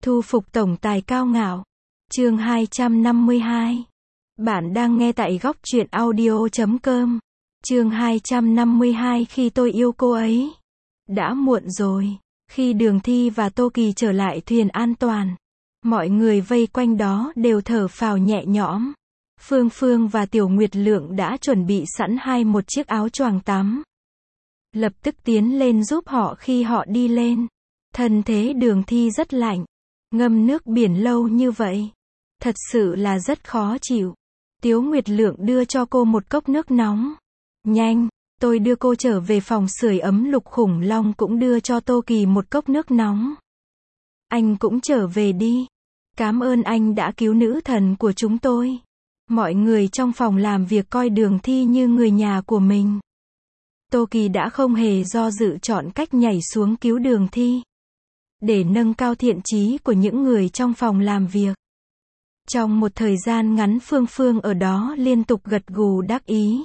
Thu phục tổng tài cao ngạo. Chương 252. Bạn đang nghe tại góc truyện audio.com. Chương 252 khi tôi yêu cô ấy. Đã muộn rồi. Khi Đường Thi và Tô Kỳ trở lại thuyền an toàn, mọi người vây quanh đó đều thở phào nhẹ nhõm. Phương Phương và Tiểu Nguyệt Lượng đã chuẩn bị sẵn một chiếc áo choàng tắm. Lập tức tiến lên giúp họ khi họ đi lên. Thân thế Đường Thi rất lạnh. Ngâm nước biển lâu như vậy, thật sự là rất khó chịu. Tiếu Nguyệt Lượng đưa cho cô một cốc nước nóng. Nhanh, tôi đưa cô trở về phòng sưởi ấm. Lục Khủng Long cũng đưa cho Tô Kỳ một cốc nước nóng. Anh cũng trở về đi. Cảm ơn anh đã cứu nữ thần của chúng tôi. Mọi người trong phòng làm việc coi Đường Thi như người nhà của mình. Tô Kỳ đã không hề do dự chọn cách nhảy xuống cứu Đường Thi, để nâng cao thiện chí của những người trong phòng làm việc. Trong một thời gian ngắn, Phương Phương ở đó liên tục gật gù đắc ý.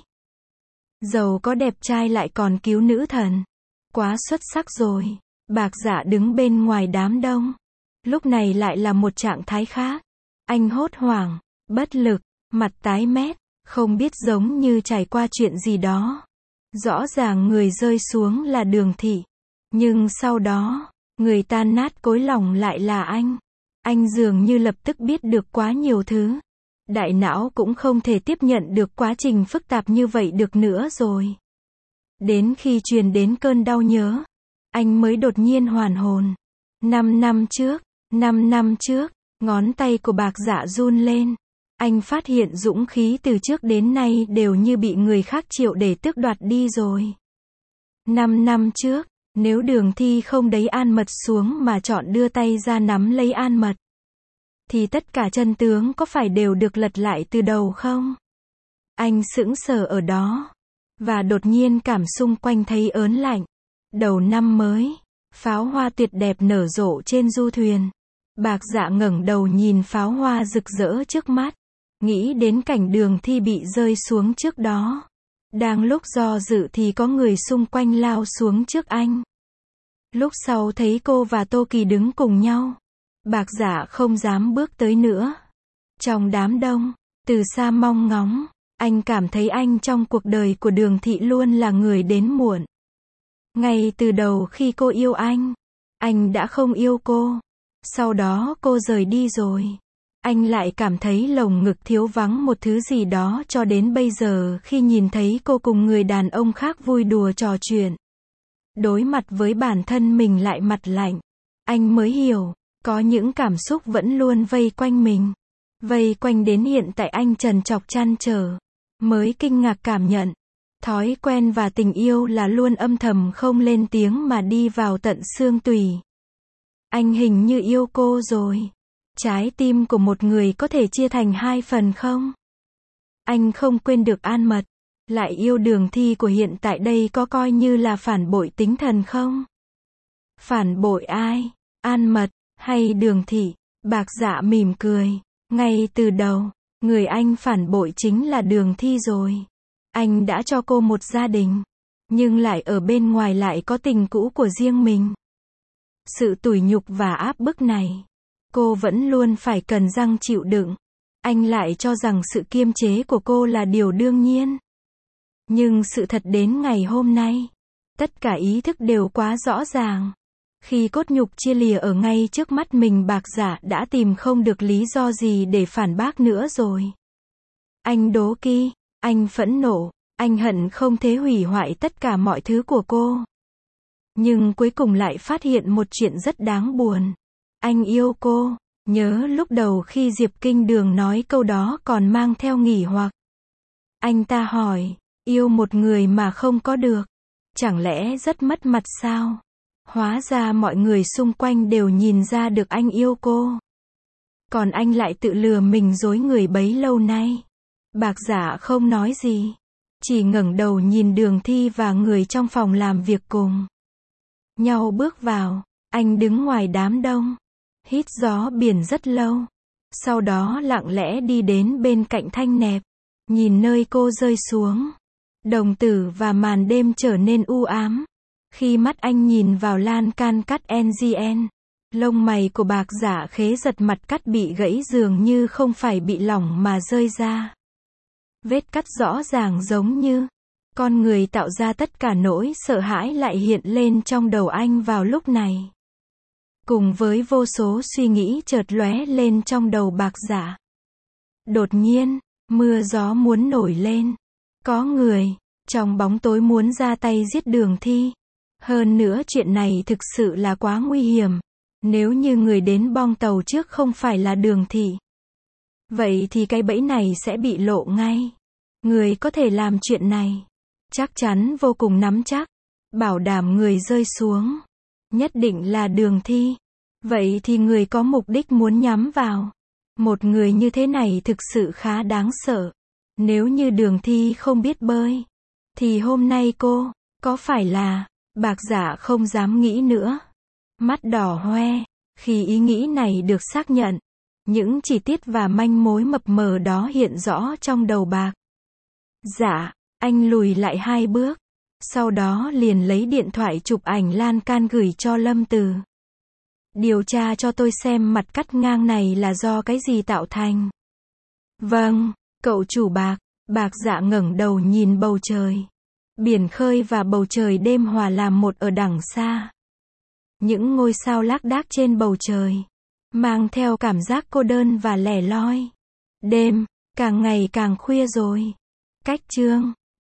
Giàu có đẹp trai lại còn cứu nữ thần. Quá xuất sắc rồi. Bạc Dạ đứng bên ngoài đám đông. Lúc này lại là một trạng thái khác. Anh hốt hoảng, bất lực, mặt tái mét, không biết giống như trải qua chuyện gì đó. Rõ ràng người rơi xuống là Đường Thị. Nhưng sau đó, người tan nát cõi lòng lại là anh. Anh dường như lập tức biết được quá nhiều thứ. Đại não cũng không thể tiếp nhận được quá trình phức tạp như vậy được nữa rồi. Đến khi truyền đến cơn đau nhớ, anh mới đột nhiên hoàn hồn. 5 năm trước, ngón tay của Bạc Dạ run lên. Anh phát hiện dũng khí từ trước đến nay đều như bị người khác triệu để tước đoạt đi rồi. 5 năm trước, nếu Đường Thi không đẩy An Mật xuống mà chọn đưa tay ra nắm lấy An Mật, thì tất cả chân tướng có phải đều được lật lại từ đầu không? Anh sững sờ ở đó, và đột nhiên cảm xung quanh thấy ớn lạnh. Đầu năm mới, pháo hoa tuyệt đẹp nở rộ trên du thuyền. Bạc Dạ ngẩng đầu nhìn pháo hoa rực rỡ trước mắt, nghĩ đến cảnh Đường Thi bị rơi xuống trước đó. Đang lúc do dự thì có người xung quanh lao xuống trước anh. Lúc sau thấy cô và Tô Kỳ đứng cùng nhau, Bạc Dạ không dám bước tới nữa. Trong đám đông, từ xa mong ngóng, anh cảm thấy anh trong cuộc đời của Đường Thị luôn là người đến muộn. Ngay từ đầu khi cô yêu anh đã không yêu cô. Sau đó cô rời đi rồi, anh lại cảm thấy lồng ngực thiếu vắng một thứ gì đó, cho đến bây giờ khi nhìn thấy cô cùng người đàn ông khác vui đùa trò chuyện, đối mặt với bản thân mình lại mặt lạnh, anh mới hiểu, có những cảm xúc vẫn luôn vây quanh mình. Vây quanh đến hiện tại anh trần trọc trăn trở, mới kinh ngạc cảm nhận, thói quen và tình yêu là luôn âm thầm không lên tiếng mà đi vào tận xương tủy. Anh hình như yêu cô rồi. Trái tim của một người có thể chia thành hai phần không? Anh không quên được An Mật, lại yêu Đường Thi của hiện tại, đây có coi như là phản bội tinh thần không? Phản bội ai? An Mật, hay Đường Thị? Bạc Dạ mỉm cười. Ngay từ đầu, người anh phản bội chính là Đường Thi rồi. Anh đã cho cô một gia đình, nhưng lại ở bên ngoài lại có tình cũ của riêng mình. Sự tủi nhục và áp bức này, cô vẫn luôn phải cần răng chịu đựng. Anh lại cho rằng sự kiềm chế của cô là điều đương nhiên. Nhưng sự thật đến ngày hôm nay, tất cả ý thức đều quá rõ ràng. Khi cốt nhục chia lìa ở ngay trước mắt mình, Bạc Dạ đã tìm không được lý do gì để phản bác nữa rồi. Anh đố kỵ, anh phẫn nộ, anh hận không thể hủy hoại tất cả mọi thứ của cô. Nhưng cuối cùng lại phát hiện một chuyện rất đáng buồn. Anh yêu cô. Nhớ lúc đầu khi Diệp Kinh Đường nói câu đó còn mang theo nghỉ hoặc. Anh ta hỏi, yêu một người mà không có được, chẳng lẽ rất mất mặt sao? Hóa ra mọi người xung quanh đều nhìn ra được anh yêu cô. Còn anh lại tự lừa mình dối người bấy lâu nay. Bạc Dạ không nói gì, chỉ ngẩng đầu nhìn Đường Thi và người trong phòng làm việc cùng nhau bước vào. Anh đứng ngoài đám đông, hít gió biển rất lâu. Sau đó lặng lẽ đi đến bên cạnh Thanh Nẹp, nhìn nơi cô rơi xuống. Đồng tử và màn đêm trở nên u ám. Khi mắt anh nhìn vào lan can cắt NGN, Lông mày của Bạc Dạ Khế giật, mặt cắt bị gãy dường như không phải bị lỏng mà rơi ra. Vết cắt rõ ràng giống như con người tạo ra. Tất cả nỗi sợ hãi lại hiện lên trong đầu anh vào lúc này. Cùng với vô số suy nghĩ chợt lóe lên trong đầu Bạc Dạ. Đột nhiên, mưa gió muốn nổi lên. Có người, trong bóng tối muốn ra tay giết Đường Thi. Hơn nữa chuyện này thực sự là quá nguy hiểm. Nếu như người đến bong tàu trước không phải là Đường Thị, vậy thì cái bẫy này sẽ bị lộ ngay. Người có thể làm chuyện này, chắc chắn vô cùng nắm chắc, bảo đảm người rơi xuống, nhất định là Đường Thi. Vậy thì người có mục đích muốn nhắm vào một người như thế này thực sự khá đáng sợ. Nếu như Đường Thi không biết bơi, thì hôm nay cô, có phải là... Bạc Dạ không dám nghĩ nữa. Mắt đỏ hoe, khi ý nghĩ này được xác nhận. Những chi tiết và manh mối mập mờ đó hiện rõ trong đầu Bạc Dạ. Anh lùi lại 2 bước. Sau đó liền lấy điện thoại chụp ảnh lan can gửi cho Lâm Từ. Điều tra cho tôi xem mặt cắt ngang này là do cái gì tạo thành. Vâng, cậu chủ Bạc. Bạc Dạ ngẩng đầu nhìn bầu trời. Biển khơi và bầu trời đêm hòa làm một ở đằng xa. Những ngôi sao lác đác trên bầu trời, mang theo cảm giác cô đơn và lẻ loi. Đêm, càng ngày càng khuya rồi. Cách chương